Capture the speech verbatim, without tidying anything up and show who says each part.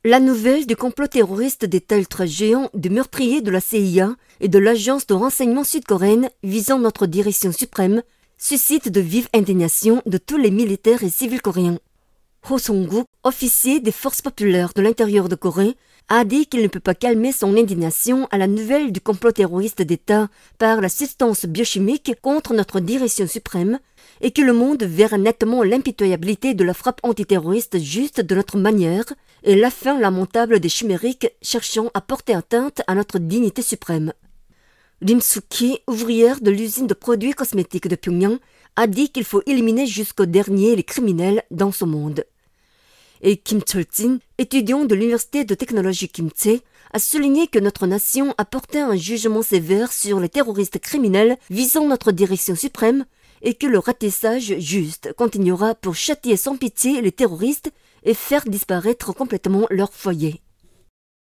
Speaker 1: La nouvelle du complot terroriste d'État ultra-géant du meurtrier de la C I A et de l'agence de renseignement sud-coréenne visant notre direction suprême suscite de vives indignations de tous les militaires et civils coréens. Ho Song-guk, officier des forces populaires de l'intérieur de Corée, a dit qu'il ne peut pas calmer son indignation à la nouvelle du complot terroriste d'État par la substance biochimique contre notre direction suprême et que le monde verra nettement l'impitoyabilité de la frappe antiterroriste juste de notre manière et la fin lamentable des chimériques cherchant à porter atteinte à notre dignité suprême. Rim Soo-ki, ouvrière de l'usine de produits cosmétiques de Pyongyang, a dit qu'il faut éliminer jusqu'au dernier les criminels dans ce monde. Et Kim Chol-jin, étudiant de l'université de technologie Kim-Tse, a souligné que notre nation a porté un jugement sévère sur les terroristes criminels visant notre direction suprême et que le ratissage juste continuera pour châtier sans pitié les terroristes et faire disparaître complètement leur foyer.